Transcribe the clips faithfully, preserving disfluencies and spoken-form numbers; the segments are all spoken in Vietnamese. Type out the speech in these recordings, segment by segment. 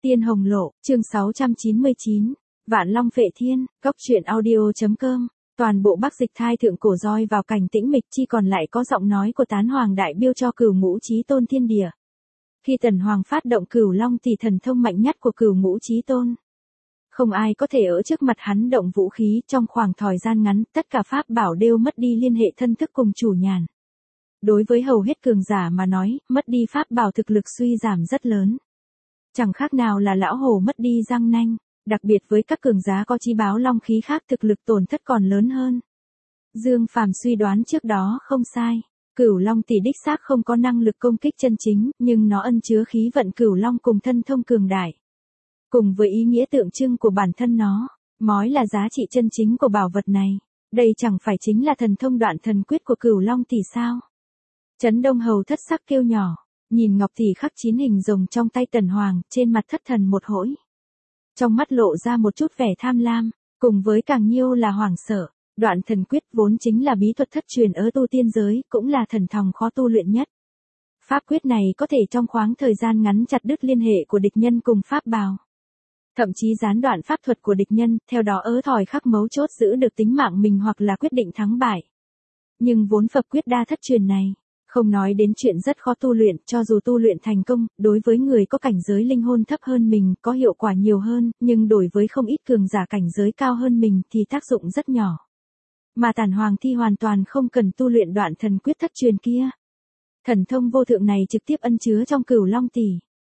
Tiên Hồng Lộ, chương sáu trăm chín mươi chín, Vạn Long Phệ Thiên, Cốc truyện audio.com. Toàn bộ Bắc Dịch thai thượng cổ roi vào cảnh tĩnh mịch, chi còn lại có giọng nói của Tán Hoàng đại biêu cho Cửu Ngũ Chí Tôn thiên địa. Khi Tần Hoàng phát động Cửu Long thì thần thông mạnh nhất của Cửu Ngũ Chí Tôn. Không ai có thể ở trước mặt hắn động vũ khí, trong khoảng thời gian ngắn, tất cả pháp bảo đều mất đi liên hệ thân thức cùng chủ nhàn. Đối với hầu hết cường giả mà nói, mất đi pháp bảo thực lực suy giảm rất lớn. Chẳng khác nào là lão hổ mất đi răng nanh, đặc biệt với các cường giá có chi báo long khí khác thực lực tổn thất còn lớn hơn. Dương Phàm suy đoán trước đó không sai, Cửu Long tỷ đích xác không có năng lực công kích chân chính, nhưng nó ẩn chứa khí vận Cửu Long cùng thân thông cường đại. Cùng với ý nghĩa tượng trưng của bản thân nó, mới là giá trị chân chính của bảo vật này. Đây chẳng phải chính là thần thông đoạn thần quyết của Cửu Long tỷ sao? Trấn Đông Hầu thất sắc kêu nhỏ, nhìn ngọc tỷ khắc chín hình rồng trong tay Tần Hoàng, trên mặt thất thần một hỗi. Trong mắt lộ ra một chút vẻ tham lam, cùng với càng nhiêu là hoảng sợ. Đoạn thần quyết vốn chính là bí thuật thất truyền ở tu tiên giới, cũng là thần thông khó tu luyện nhất. Pháp quyết này có thể trong khoảng thời gian ngắn chặt đứt liên hệ của địch nhân cùng pháp bào. Thậm chí gián đoạn pháp thuật của địch nhân, theo đó ở thời khắc mấu chốt giữ được tính mạng mình hoặc là quyết định thắng bại. Nhưng vốn Phật quyết đa thất truyền này, không nói đến chuyện rất khó tu luyện, cho dù tu luyện thành công, đối với người có cảnh giới linh hồn thấp hơn mình có hiệu quả nhiều hơn, nhưng đối với không ít cường giả cảnh giới cao hơn mình thì tác dụng rất nhỏ. Mà Tản Hoàng thì hoàn toàn không cần tu luyện đoạn thần quyết thất truyền kia. Thần thông vô thượng này trực tiếp ẩn chứa trong Cửu Long tỷ.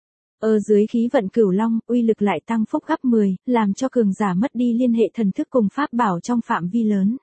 Ở dưới khí vận Cửu Long, uy lực lại tăng phúc gấp mười, làm cho cường giả mất đi liên hệ thần thức cùng pháp bảo trong phạm vi lớn.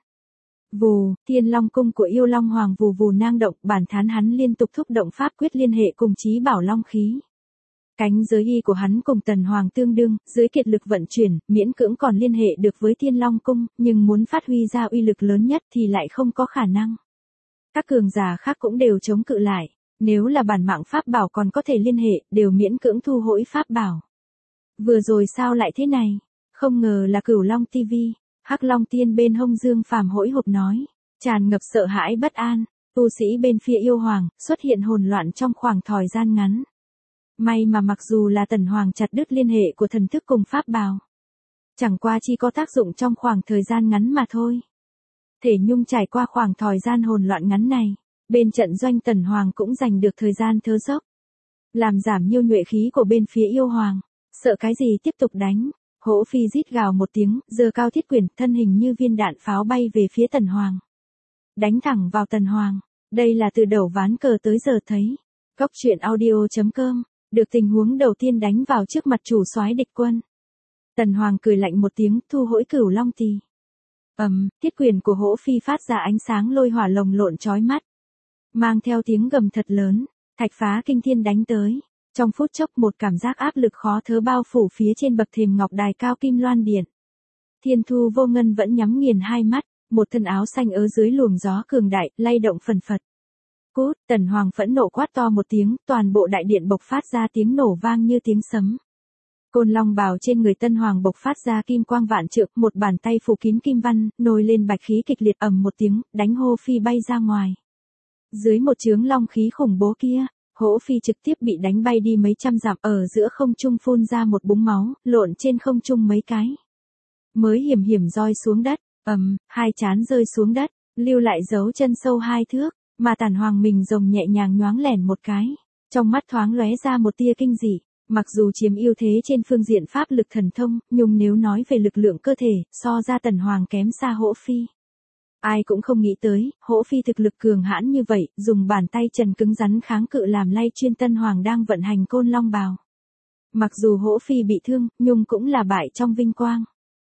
Vù, Thiên Long cung của Yêu Long Hoàng vù vù nang động, bản thán hắn liên tục thúc động pháp quyết liên hệ cùng chí bảo long khí. Cánh giới y của hắn cùng Tần Hoàng tương đương, dưới kiệt lực vận chuyển, miễn cưỡng còn liên hệ được với Thiên Long cung, nhưng muốn phát huy ra uy lực lớn nhất thì lại không có khả năng. Các cường giả khác cũng đều chống cự lại, nếu là bản mạng pháp bảo còn có thể liên hệ, đều miễn cưỡng thu hỗi pháp bảo. Vừa rồi sao lại thế này? Không ngờ là Cửu Long ti vi. Hắc Long Tiên bên hông Dương Phàm hỗi hộp nói, tràn ngập sợ hãi bất an, tu sĩ bên phía Yêu Hoàng, xuất hiện hỗn loạn trong khoảng thời gian ngắn. May mà mặc dù là Tần Hoàng chặt đứt liên hệ của thần thức cùng pháp bào, chẳng qua chỉ có tác dụng trong khoảng thời gian ngắn mà thôi. Thể nhung trải qua khoảng thời gian hỗn loạn ngắn này, bên trận doanh Tần Hoàng cũng giành được thời gian thở dốc, làm giảm nhiêu nhuệ khí của bên phía Yêu Hoàng, sợ cái gì tiếp tục đánh. Hỗ Phi rít gào một tiếng, giơ cao thiết quyền, thân hình như viên đạn pháo bay về phía Tần Hoàng. Đánh thẳng vào Tần Hoàng, đây là từ đầu ván cờ tới giờ thấy. Cốc truyện audio.com, được tình huống đầu tiên đánh vào trước mặt chủ soái địch quân. Tần Hoàng cười lạnh một tiếng, thu hỗi Cửu Long tỷ. Ầm, um, thiết quyền của Hỗ Phi phát ra ánh sáng lôi hỏa lồng lộn chói mắt, mang theo tiếng gầm thật lớn, thạch phá kinh thiên đánh tới. Trong phút chốc một cảm giác áp lực khó thở bao phủ phía trên bậc thềm ngọc đài cao kim loan điện. Thiên Thu Vô Ngân vẫn nhắm nghiền hai mắt, một thân áo xanh ở dưới luồng gió cường đại, lay động phần phật. Cút, Tần Hoàng phẫn nộ quát to một tiếng, toàn bộ đại điện bộc phát ra tiếng nổ vang như tiếng sấm. Côn long bào trên người Tân Hoàng bộc phát ra kim quang vạn trượng, một bàn tay phủ kín kim văn, nổi lên bạch khí kịch liệt ầm một tiếng, đánh Hô Phi bay ra ngoài. Dưới một chướng long khí khủng bố kia, Hỗ Phi trực tiếp bị đánh bay đi mấy trăm dặm, ở giữa không trung phun ra một búng máu, lộn trên không trung mấy cái. Mới hiểm hiểm roi xuống đất, ầm, um, hai chán rơi xuống đất, lưu lại dấu chân sâu hai thước, mà Tản Hoàng mình rồng nhẹ nhàng nhoáng lẻn một cái. Trong mắt thoáng lóe ra một tia kinh dị, mặc dù chiếm ưu thế trên phương diện pháp lực thần thông, nhưng nếu nói về lực lượng cơ thể, so ra Tần Hoàng kém xa Hỗ Phi. Ai cũng không nghĩ tới, Hỗ Phi thực lực cường hãn như vậy, dùng bàn tay trần cứng rắn kháng cự làm lay chuyên Tân Hoàng đang vận hành côn long bào. Mặc dù Hỗ Phi bị thương, nhưng cũng là bại trong vinh quang.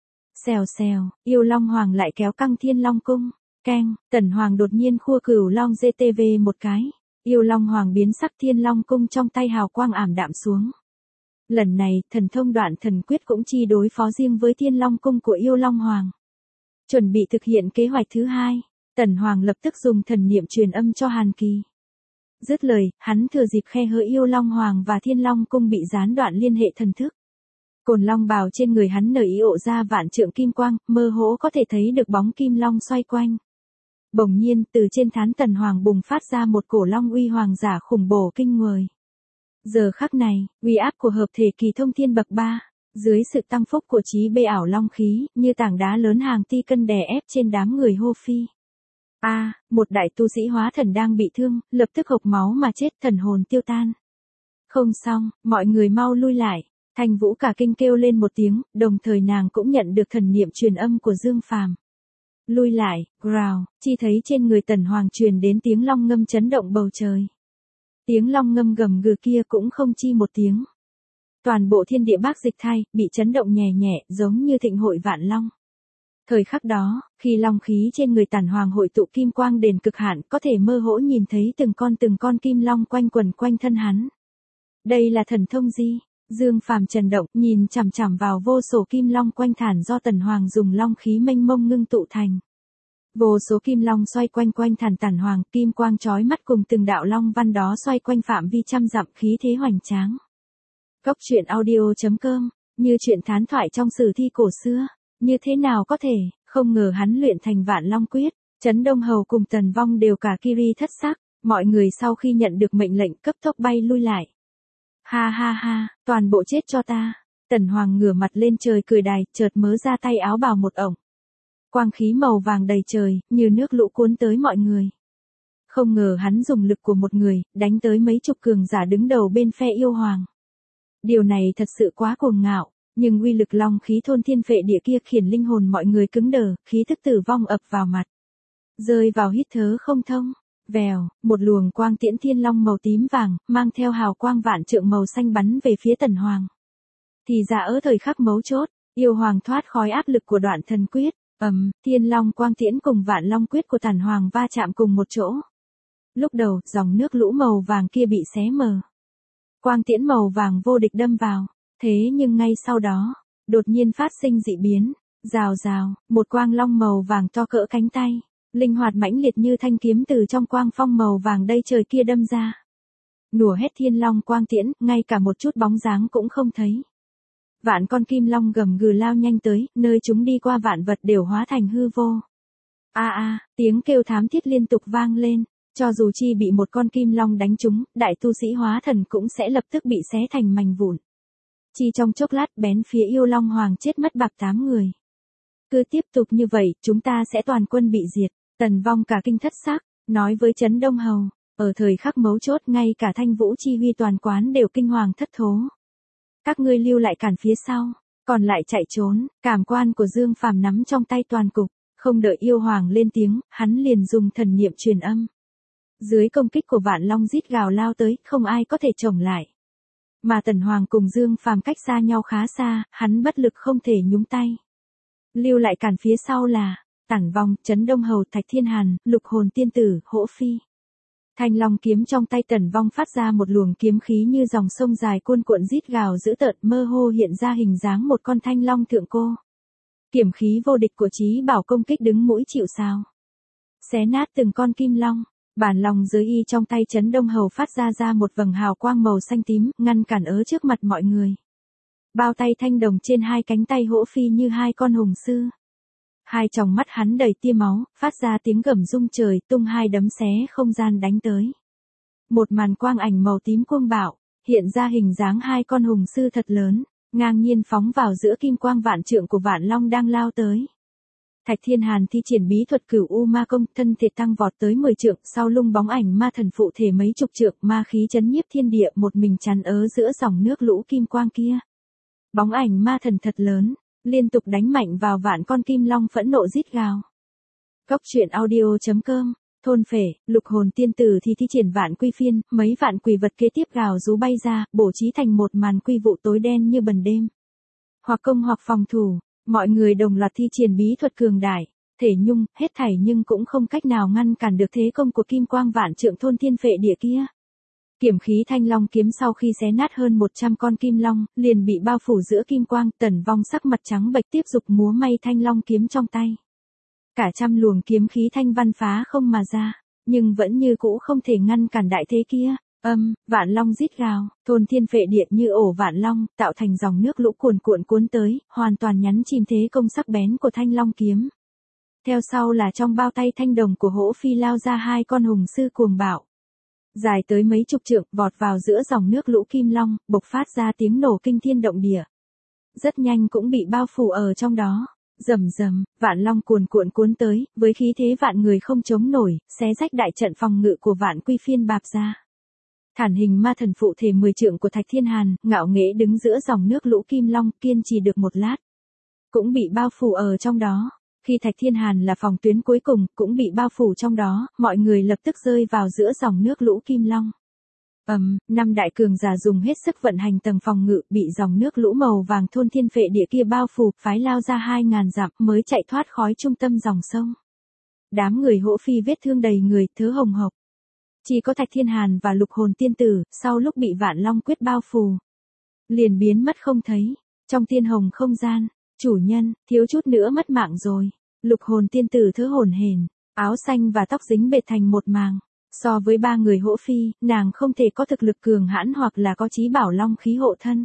Xèo xèo, Yêu Long Hoàng lại kéo căng Thiên Long cung, keng, Tần Hoàng đột nhiên khua Cửu Long giê tê vê một cái, Yêu Long Hoàng biến sắc, Thiên Long cung trong tay hào quang ảm đạm xuống. Lần này, thần thông đoạn thần quyết cũng chi đối phó riêng với Thiên Long cung của Yêu Long Hoàng. Chuẩn bị thực hiện kế hoạch thứ hai, Tần Hoàng lập tức dùng thần niệm truyền âm cho Hàn Kỳ. Dứt lời, hắn thừa dịp khe hở Yêu Long Hoàng và Thiên Long cung bị gián đoạn liên hệ thần thức. Cồn long bào trên người hắn nở ý ộ ra vạn trượng kim quang, mơ hồ có thể thấy được bóng kim long xoay quanh. Bỗng nhiên, từ trên trán Tần Hoàng bùng phát ra một cổ long uy hoàng giả khủng bố kinh người. Giờ khắc này, uy áp của hợp thể kỳ thông thiên bậc ba, dưới sự tăng phúc của trí bê ảo long khí, như tảng đá lớn hàng ti cân đè ép trên đám người hô phi. A, à, một đại tu sĩ hóa thần đang bị thương, lập tức hộc máu mà chết, thần hồn tiêu tan. Không xong, mọi người mau lui lại. Thanh Vũ cả kinh kêu lên một tiếng, đồng thời nàng cũng nhận được thần niệm truyền âm của Dương Phàm. Lui lại, growl, chi thấy trên người Tần Hoàng truyền đến tiếng long ngâm chấn động bầu trời. Tiếng long ngâm gầm gừ kia cũng không chi một tiếng. Toàn bộ thiên địa Bác Dịch Thai bị chấn động nhẹ nhẹ, giống như thịnh hội vạn long. Thời khắc đó, khi long khí trên người Tần Hoàng hội tụ kim quang đến cực hạn, có thể mơ hồ nhìn thấy từng con từng con kim long quanh quần quanh thân hắn. Đây là thần thông gì? Dương Phàm chấn động, nhìn chằm chằm vào vô số kim long quanh thản do Tần Hoàng dùng long khí mênh mông ngưng tụ thành. Vô số kim long xoay quanh quanh thản Tần Hoàng, kim quang chói mắt cùng từng đạo long văn đó xoay quanh phạm vi trăm dặm, khí thế hoành tráng. Cốc truyện audio chấm com, như chuyện thán thoại trong sử thi cổ xưa, như thế nào có thể, không ngờ hắn luyện thành Vạn Long Quyết. Trấn Đông Hầu cùng Tần Vong đều cả kiri thất sắc, mọi người sau khi nhận được mệnh lệnh cấp tốc bay lui lại. Ha ha ha, toàn bộ chết cho ta. Tần Hoàng ngửa mặt lên trời cười đài, chợt mớ ra tay áo bào một ổng. Quang khí màu vàng đầy trời, như nước lũ cuốn tới mọi người. Không ngờ hắn dùng lực của một người, đánh tới mấy chục cường giả đứng đầu bên phe yêu hoàng. Điều này thật sự quá cuồng ngạo, nhưng uy lực long khí thôn thiên phệ địa kia khiến linh hồn mọi người cứng đờ, khí thức tử vong ập vào mặt. Rơi vào hít thở không thông. Vèo, một luồng quang tiễn thiên long màu tím vàng, mang theo hào quang vạn trượng màu xanh bắn về phía Tần Hoàng. Thì ra ở thời khắc mấu chốt, yêu hoàng thoát khỏi áp lực của đoạn thần quyết, ầm, um, thiên long quang tiễn cùng vạn long quyết của Tần Hoàng va chạm cùng một chỗ. Lúc đầu, dòng nước lũ màu vàng kia bị xé mờ. Quang tiễn màu vàng vô địch đâm vào, thế nhưng ngay sau đó, đột nhiên phát sinh dị biến, rào rào, một quang long màu vàng to cỡ cánh tay. Linh hoạt mãnh liệt như thanh kiếm từ trong quang phong màu vàng đây trời kia đâm ra. Nùa hết thiên long quang tiễn, ngay cả một chút bóng dáng cũng không thấy. Vạn con kim long gầm gừ lao nhanh tới, nơi chúng đi qua vạn vật đều hóa thành hư vô. A a, tiếng kêu thám thiết liên tục vang lên, cho dù chi bị một con kim long đánh trúng, đại tu sĩ hóa thần cũng sẽ lập tức bị xé thành mảnh vụn. Chi trong chốc lát bén phía yêu long hoàng chết mất bạc tám người. Cứ tiếp tục như vậy, chúng ta sẽ toàn quân bị diệt. Tần Vong cả kinh thất xác, nói với Trấn Đông Hầu, ở thời khắc mấu chốt ngay cả Thanh Vũ chi huy toàn quán đều kinh hoàng thất thố. Các ngươi lưu lại cản phía sau, còn lại chạy trốn, cảm quan của Dương Phàm nắm trong tay toàn cục, không đợi yêu hoàng lên tiếng, hắn liền dùng thần niệm truyền âm. Dưới công kích của Vạn Long rít gào lao tới, không ai có thể chống lại. Mà Tần Hoàng cùng Dương Phàm cách xa nhau khá xa, hắn bất lực không thể nhúng tay. Lưu lại cản phía sau là Tản Vong, Trấn Đông Hầu, Thạch Thiên Hàn, Lục Hồn Tiên Tử, Hỗ Phi. Thanh long kiếm trong tay Tần Vong phát ra một luồng kiếm khí như dòng sông dài cuồn cuộn rít gào dữ tợn, mơ hồ hiện ra hình dáng một con thanh long thượng cô. Kiếm khí vô địch của Chí Bảo công kích đứng mũi chịu sào. Xé nát từng con kim long, bản lòng giới y trong tay Trấn Đông Hầu phát ra ra một vầng hào quang màu xanh tím, ngăn cản ớ trước mặt mọi người. Bao tay thanh đồng trên hai cánh tay Hỗ Phi như hai con hùng sư. Hai tròng mắt hắn đầy tia máu, phát ra tiếng gầm rung trời, tung hai đấm xé không gian đánh tới. Một màn quang ảnh màu tím cuồng bạo, hiện ra hình dáng hai con hùng sư thật lớn, ngang nhiên phóng vào giữa kim quang vạn trượng của Vạn Long đang lao tới. Thạch Thiên Hàn thi triển bí thuật Cửu U Ma Công, thân thể tăng vọt tới mười trượng, sau lưng bóng ảnh ma thần phụ thể mấy chục trượng, ma khí chấn nhiếp thiên địa, một mình chắn ớ giữa dòng nước lũ kim quang kia. Bóng ảnh ma thần thật lớn, liên tục đánh mạnh vào vạn con kim long phẫn nộ rít gào. Cốc truyện audio chấm com, thôn phệ, Lục Hồn Tiên Tử thì thi triển vạn quy phiên, mấy vạn quỷ vật kế tiếp gào rú bay ra, bổ trí thành một màn quy vụ tối đen như bần đêm. Hoặc công hoặc phòng thủ, mọi người đồng loạt thi triển bí thuật cường đại, thể nhung, hết thảy nhưng cũng không cách nào ngăn cản được thế công của kim quang vạn trượng thôn thiên phệ địa kia. Kiếm khí thanh long kiếm sau khi xé nát hơn một trăm con kim long, liền bị bao phủ giữa kim quang, Tần Vong sắc mặt trắng bệch tiếp tục múa may thanh long kiếm trong tay. Cả trăm luồng kiếm khí thanh văn phá không mà ra, nhưng vẫn như cũ không thể ngăn cản đại thế kia. Âm, Vạn Long rít gào, thôn thiên phệ địa như ổ Vạn Long, tạo thành dòng nước lũ cuồn cuộn cuốn tới, hoàn toàn nhấn chìm thế công sắc bén của thanh long kiếm. Theo sau là trong bao tay thanh đồng của Hỗ Phi lao ra hai con hùng sư cuồng bạo. dài tới mấy chục trượng, vọt vào giữa dòng nước lũ Kim Long, bộc phát ra tiếng nổ kinh thiên động địa. Rất nhanh cũng bị bao phủ ở trong đó. Rầm rầm, Vạn Long cuồn cuộn cuốn tới, với khí thế vạn người không chống nổi, xé rách đại trận phòng ngự của Vạn Quy Phiên bạp ra. Thản hình ma thần phụ thể mười trượng của Thạch Thiên Hàn, ngạo nghễ đứng giữa dòng nước lũ Kim Long, kiên trì được một lát, cũng bị bao phủ ở trong đó. Khi Thạch Thiên Hàn là phòng tuyến cuối cùng, cũng bị bao phủ trong đó, mọi người lập tức rơi vào giữa dòng nước lũ Kim Long. Ầm, um, năm đại cường giả dùng hết sức vận hành tầng phòng ngự, bị dòng nước lũ màu vàng thôn thiên phệ địa kia bao phủ, phái lao ra hai ngàn dặm mới chạy thoát khói trung tâm dòng sông. Đám người Hỗ Phi vết thương đầy người, thớ hồng hộc. Chỉ có Thạch Thiên Hàn và Lục Hồn Tiên Tử, sau lúc bị Vạn Long quyết bao phủ, liền biến mất không thấy. Trong tiên hồng không gian, chủ nhân, thiếu chút nữa mất mạng rồi. Lục Hồn Tiên Tử thớ hổn hển, áo xanh và tóc dính bệt thành một màng. So với ba người Hỗ Phi, nàng không thể có thực lực cường hãn hoặc là có chí bảo long khí hộ thân.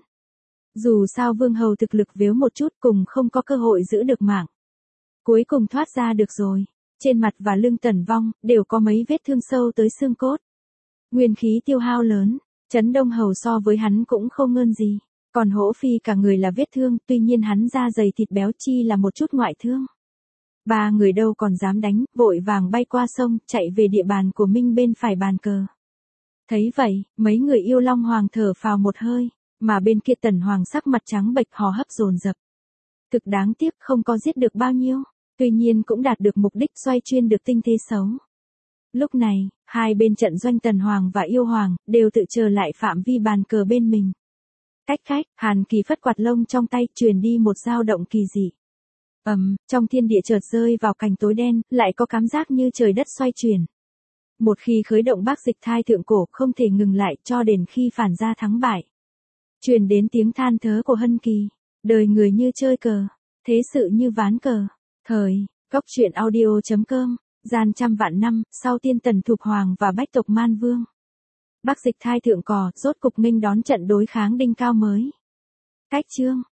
Dù sao vương hầu thực lực vếu một chút, cùng không có cơ hội giữ được mạng. Cuối cùng thoát ra được rồi. Trên mặt và lưng Tần Vong, đều có mấy vết thương sâu tới xương cốt. Nguyên khí tiêu hao lớn, Trấn Đông Hầu so với hắn cũng không ngơn gì. Còn Hỗ Phi cả người là vết thương, tuy nhiên hắn da dày thịt béo chi là một chút ngoại thương. Ba người đâu còn dám đánh, vội vàng bay qua sông, chạy về địa bàn của Minh bên phải bàn cờ. Thấy vậy, mấy người yêu Long Hoàng thở phào một hơi, mà bên kia Tần Hoàng sắc mặt trắng bệch hò hấp dồn dập. Thực đáng tiếc không có giết được bao nhiêu, tuy nhiên cũng đạt được mục đích xoay chuyên được tinh thế xấu. Lúc này, hai bên trận doanh Tần Hoàng và Yêu Hoàng, đều tự trở lại phạm vi bàn cờ bên mình. Cách khách, Hàn Kỳ phất quạt lông trong tay, truyền đi một dao động kỳ dị. Ầm, um, trong thiên địa chợt rơi vào cảnh tối đen, lại có cảm giác như trời đất xoay chuyển. Một khi khởi động Bác Dịch Thai thượng cổ, không thể ngừng lại cho đến khi phản ra thắng bại. Truyền đến tiếng than thớ của Hân Kỳ, đời người như chơi cờ, thế sự như ván cờ. Thời, Cốc truyện audio chấm com, gian trăm vạn năm, sau tiên Tần Thục Hoàng và bách tộc Man Vương. Bác Dịch Thai thượng cò, rốt cục nghênh đón trận đối kháng đinh cao mới. Cách chương